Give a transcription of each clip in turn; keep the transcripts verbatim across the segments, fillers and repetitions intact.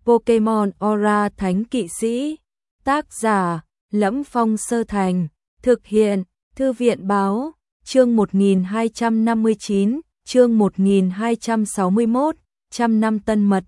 Pokemon Aura Thánh Kỵ Sĩ. Tác giả: Lẫm Phong Sơ Thành. Thực hiện: Thư viện báo. Chương một nghìn hai trăm năm mươi chín, chương một nghìn hai trăm sáu mươi mốt, trăm năm tân mật.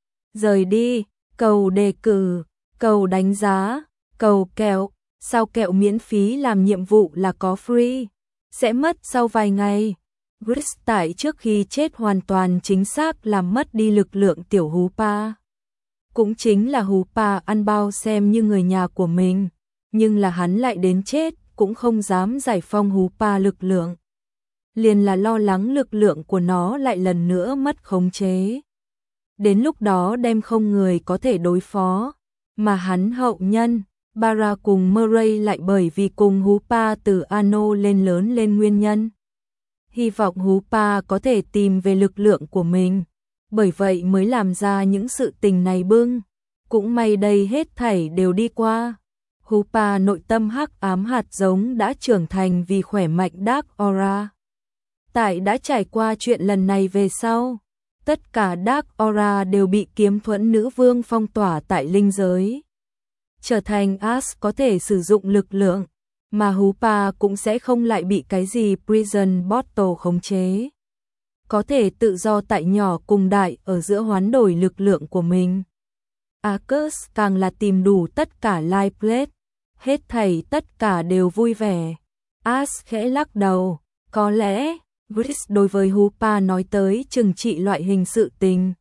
Rời đi, cầu đề cử, cầu đánh giá, cầu kẹo. Sao kẹo miễn phí làm nhiệm vụ là có free, sẽ mất sau vài ngày. Gris tại trước khi chết hoàn toàn chính xác làm mất đi lực lượng tiểu Hoopa. Cũng chính là Hoopa ăn bao xem như người nhà của mình, nhưng là hắn lại đến chết cũng không dám giải phong Hoopa lực lượng. Liền là lo lắng lực lượng của nó lại lần nữa mất khống chế. Đến lúc đó đem không người có thể đối phó, mà hắn hậu nhân Bara cùng Murray lại bởi vì cùng Hoopa từ Ano lên lớn lên nguyên nhân. Hy vọng Hoopa có thể tìm về lực lượng của mình, bởi vậy mới làm ra những sự tình này bưng. Cũng may đây hết thảy đều đi qua. Hoopa nội tâm hắc ám hạt giống đã trưởng thành vì khỏe mạnh Dark Aura. Tại đã trải qua chuyện lần này về sau, tất cả Dark Aura đều bị kiếm thuẫn nữ vương phong tỏa tại linh giới. Trở thành Ash có thể sử dụng lực lượng, mà Hoopa cũng sẽ không lại bị cái gì Prison Bottle khống chế. Có thể tự do tại nhỏ cùng đại ở giữa hoán đổi lực lượng của mình. Arcus càng là tìm đủ tất cả life plate, hết thảy tất cả đều vui vẻ. Ash khẽ lắc đầu, có lẽ Gris đối với Hoopa nói tới trừng trị loại hình sự tình.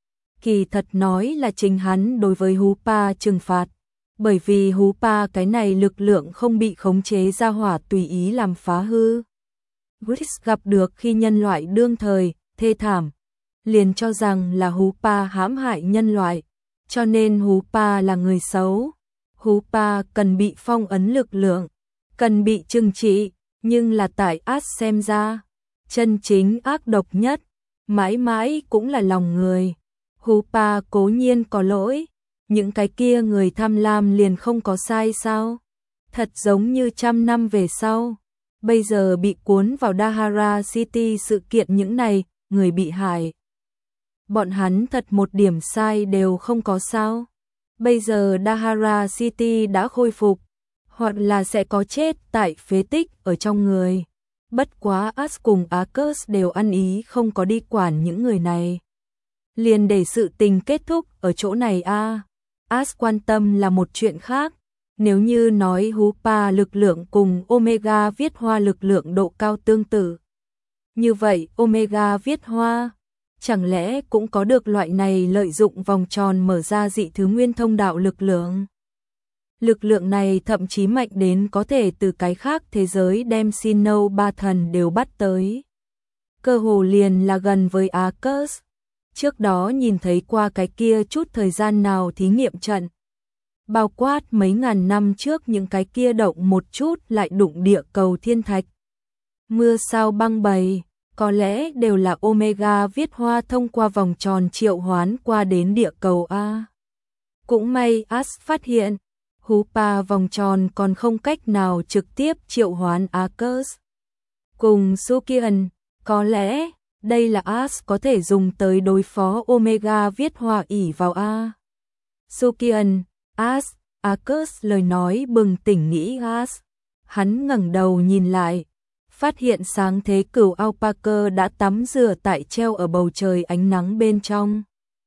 Kỳ thật nói là chính hắn đối với Hoopa trừng phạt. Bởi vì Hoopa cái này lực lượng không bị khống chế ra hỏa tùy ý làm phá hư. Gris gặp được khi nhân loại đương thời, thê thảm, liền cho rằng là Hoopa hãm hại nhân loại, cho nên Hoopa là người xấu. Hoopa cần bị phong ấn lực lượng, cần bị trừng trị, nhưng là tại Ash xem ra, chân chính ác độc nhất, mãi mãi cũng là lòng người. Hoopa cố nhiên có lỗi, những cái kia người tham lam liền không có sai sao? Thật giống như trăm năm về sau, bây giờ bị cuốn vào Dahara City sự kiện những này, người bị hại. Bọn hắn thật một điểm sai đều không có sao? Bây giờ Dahara City đã khôi phục, hoặc là sẽ có chết tại phế tích ở trong người. Bất quá Ash cùng Arcus đều ăn ý không có đi quản những người này. Liền để sự tình kết thúc ở chỗ này a. À. Ash quan tâm là một chuyện khác. Nếu như nói Hoopa lực lượng cùng Omega viết hoa lực lượng độ cao tương tự, như vậy Omega viết hoa chẳng lẽ cũng có được loại này lợi dụng vòng tròn mở ra dị thứ nguyên thông đạo lực lượng. Lực lượng này thậm chí mạnh đến có thể từ cái khác thế giới đem Sinnoh ba thần đều bắt tới. Cơ hồ liền là gần với Arcus. Trước đó nhìn thấy qua cái kia chút thời gian nào thí nghiệm trận. Bao quát mấy ngàn năm trước những cái kia động một chút lại đụng địa cầu thiên thạch. Mưa sao băng bầy, có lẽ đều là Omega viết hoa thông qua vòng tròn triệu hoán qua đến địa cầu A. Cũng may Ash phát hiện, Hoopa vòng tròn còn không cách nào trực tiếp triệu hoán Arcus. Cùng Sukian, có lẽ đây là Ash có thể dùng tới đối phó Omega viết hoa ỉ vào A. Sukian, Ash, Arcus lời nói bừng tỉnh nghĩ Ash. Hắn ngẩng đầu nhìn lại, phát hiện sáng thế cửu Alpaca đã tắm rửa tại treo ở bầu trời ánh nắng bên trong.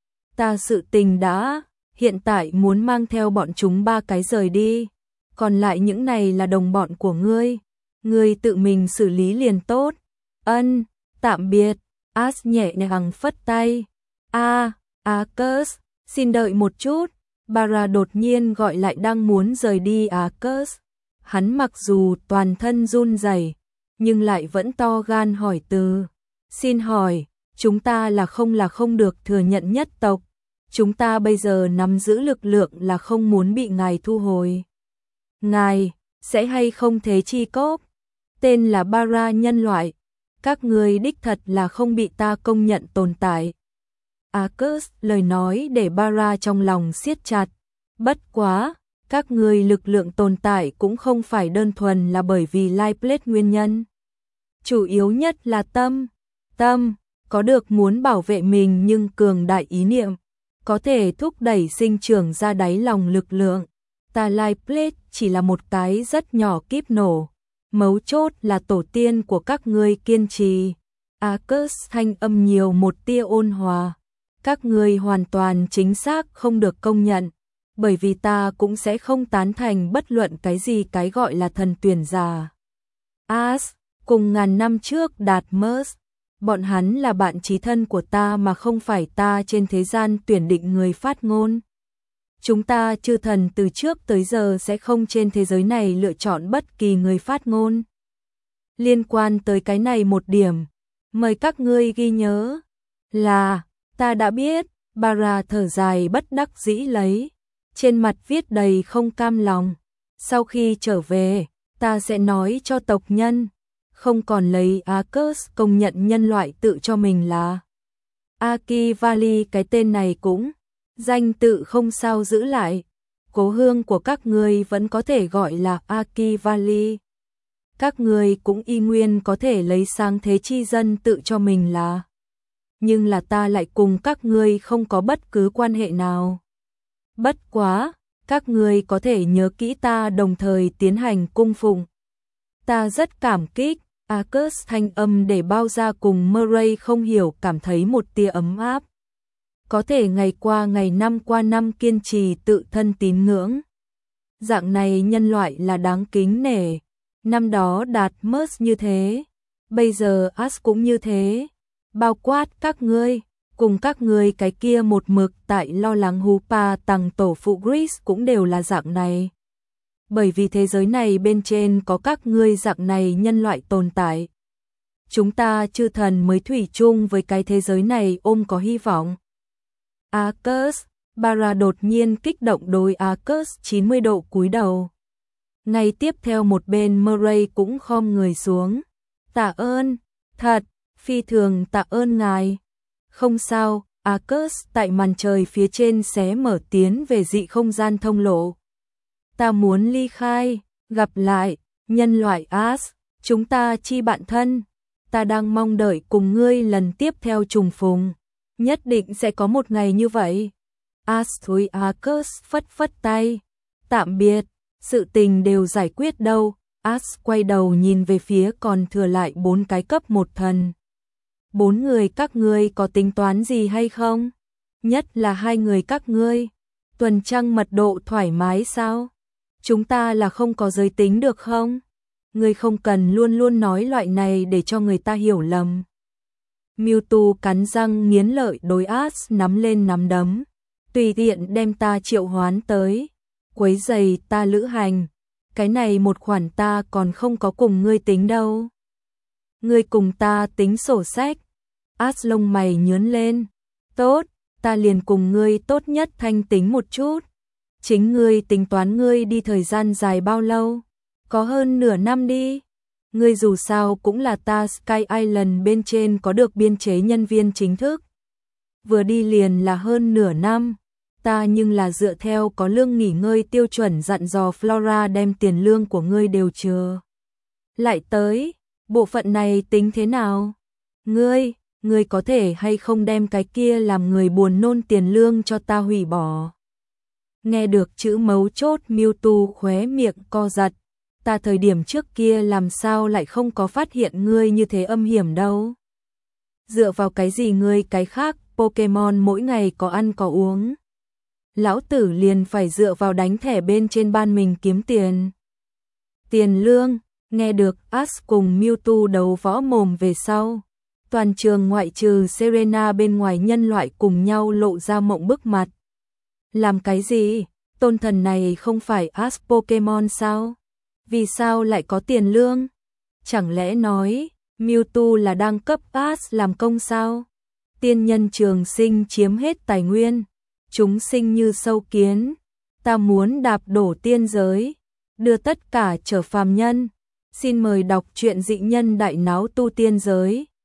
Ta sự tình đã, hiện tại muốn mang theo bọn chúng ba cái rời đi. Còn lại những này là đồng bọn của ngươi. Ngươi tự mình xử lý liền tốt. Ân, tạm biệt. Ash nhẹ nhàng phất tay. A, Arcus, xin đợi một chút. Bara đột nhiên gọi lại đang muốn rời đi Arcus. Hắn mặc dù toàn thân run rẩy, nhưng lại vẫn to gan hỏi từ. Xin hỏi, chúng ta là không là không được thừa nhận nhất tộc. Chúng ta bây giờ nắm giữ lực lượng là không muốn bị ngài thu hồi. Ngài, sẽ hay không thế chi cốp? Tên là Bara nhân loại. Các người đích thật là không bị ta công nhận tồn tại. Arcus lời nói để Bara trong lòng siết chặt. Bất quá, các người lực lượng tồn tại cũng không phải đơn thuần là bởi vì life plate nguyên nhân. Chủ yếu nhất là tâm. Tâm, có được muốn bảo vệ mình nhưng cường đại ý niệm. có thể thúc đẩy sinh trưởng ra đáy lòng lực lượng. Starlight Plate chỉ là một cái rất nhỏ kíp nổ. Mấu chốt là tổ tiên của các ngươi kiên trì. Arcus thanh âm nhiều một tia ôn hòa. Các ngươi hoàn toàn chính xác không được công nhận, bởi vì ta cũng sẽ không tán thành bất luận cái gì cái gọi là thần tuyển giả. As, cùng ngàn năm trước đạt Mers, bọn hắn là bạn chí thân của ta mà không phải ta trên thế gian tuyển định người phát ngôn. Chúng ta chư thần từ trước tới giờ sẽ không trên thế giới này lựa chọn bất kỳ người phát ngôn. Liên quan tới cái này một điểm, mời các ngươi ghi nhớ là, ta đã biết, Bara thở dài bất đắc dĩ lấy, trên mặt viết đầy không cam lòng. Sau khi trở về, ta sẽ nói cho tộc nhân, không còn lấy Arcus công nhận nhân loại tự cho mình là Akivali, cái tên này cũng danh tự không sao giữ lại. Cố hương của các ngươi vẫn có thể gọi là Akivali. Các ngươi cũng y nguyên có thể lấy sáng thế chi dân tự cho mình là. Nhưng là ta lại cùng các ngươi không có bất cứ quan hệ nào. Bất quá, các ngươi có thể nhớ kỹ ta đồng thời tiến hành cung phụng. Ta rất cảm kích. Arcus thanh âm để bao ra cùng Murray không hiểu cảm thấy một tia ấm áp. Có thể ngày qua ngày năm qua năm kiên trì tự thân tín ngưỡng. Dạng này nhân loại là đáng kính nể. Năm đó đạt Mers như thế, bây giờ As cũng như thế. Bao quát các ngươi, cùng các ngươi cái kia một mực tại lo lắng Hupa tằng tổ phụ Greece cũng đều là dạng này. Bởi vì thế giới này bên trên có các ngươi dạng này nhân loại tồn tại. Chúng ta chư thần mới thủy chung với cái thế giới này ôm có hy vọng. Arcus, Bara đột nhiên kích động đối Arcus chín mươi độ cúi đầu. Ngay tiếp theo một bên Murray cũng khom người xuống. Tạ ơn, thật, phi thường tạ ơn ngài. Không sao, Arcus tại màn trời phía trên xé mở tiến về dị không gian thông lộ. Ta muốn ly khai, gặp lại, nhân loại As, chúng ta chi bạn thân. Ta đang mong đợi cùng ngươi lần tiếp theo trùng phùng. Nhất định sẽ có một ngày như vậy. As thối Arcus phất phất tay. Tạm biệt, sự tình đều giải quyết đâu. As quay đầu nhìn về phía còn thừa lại bốn cái cấp một thần. Bốn người các ngươi có tính toán gì hay không? Nhất là hai người các ngươi. Tuần trăng mật độ thoải mái sao? Chúng ta là không có giới tính được không? Ngươi không cần luôn luôn nói loại này để cho người ta hiểu lầm. Mewtwo cắn răng nghiến lợi đối As nắm lên nắm đấm. Tùy tiện đem ta triệu hoán tới. Quấy giày ta lữ hành. Cái này một khoản ta còn không có cùng ngươi tính đâu. Ngươi cùng ta tính sổ sách. As lông mày nhướn lên. Tốt, ta liền cùng ngươi tốt nhất thanh tính một chút. Chính ngươi tính toán ngươi đi thời gian dài bao lâu? Có hơn nửa năm đi. Ngươi dù sao cũng là ta Sky Island bên trên có được biên chế nhân viên chính thức. Vừa đi liền là hơn nửa năm. Ta nhưng là dựa theo có lương nghỉ ngơi tiêu chuẩn dặn dò Flora đem tiền lương của ngươi đều chờ. Lại tới, bộ phận này tính thế nào? Ngươi, ngươi có thể hay không đem cái kia làm người buồn nôn tiền lương cho ta hủy bỏ? Nghe được chữ mấu chốt Mewtwo khóe miệng co giật. Ta thời điểm trước kia làm sao lại không có phát hiện ngươi như thế âm hiểm đâu. Dựa vào cái gì ngươi cái khác, Pokemon mỗi ngày có ăn có uống. Lão tử liền phải dựa vào đánh thẻ bên trên ban mình kiếm tiền. Tiền lương, nghe được As cùng Mewtwo đấu võ mồm về sau. Toàn trường ngoại trừ Serena bên ngoài nhân loại cùng nhau lộ ra mộng bức mặt. Làm cái gì? Tôn thần này không phải As Pokemon sao? Vì sao lại có tiền lương? Chẳng lẽ nói Mewtwo là đang cấp As làm công sao? Tiên nhân trường sinh chiếm hết tài nguyên, chúng sinh như sâu kiến. Ta muốn đạp đổ tiên giới, đưa tất cả trở phàm nhân. Xin mời đọc truyện Dị Nhân Đại Náo Tu Tiên Giới.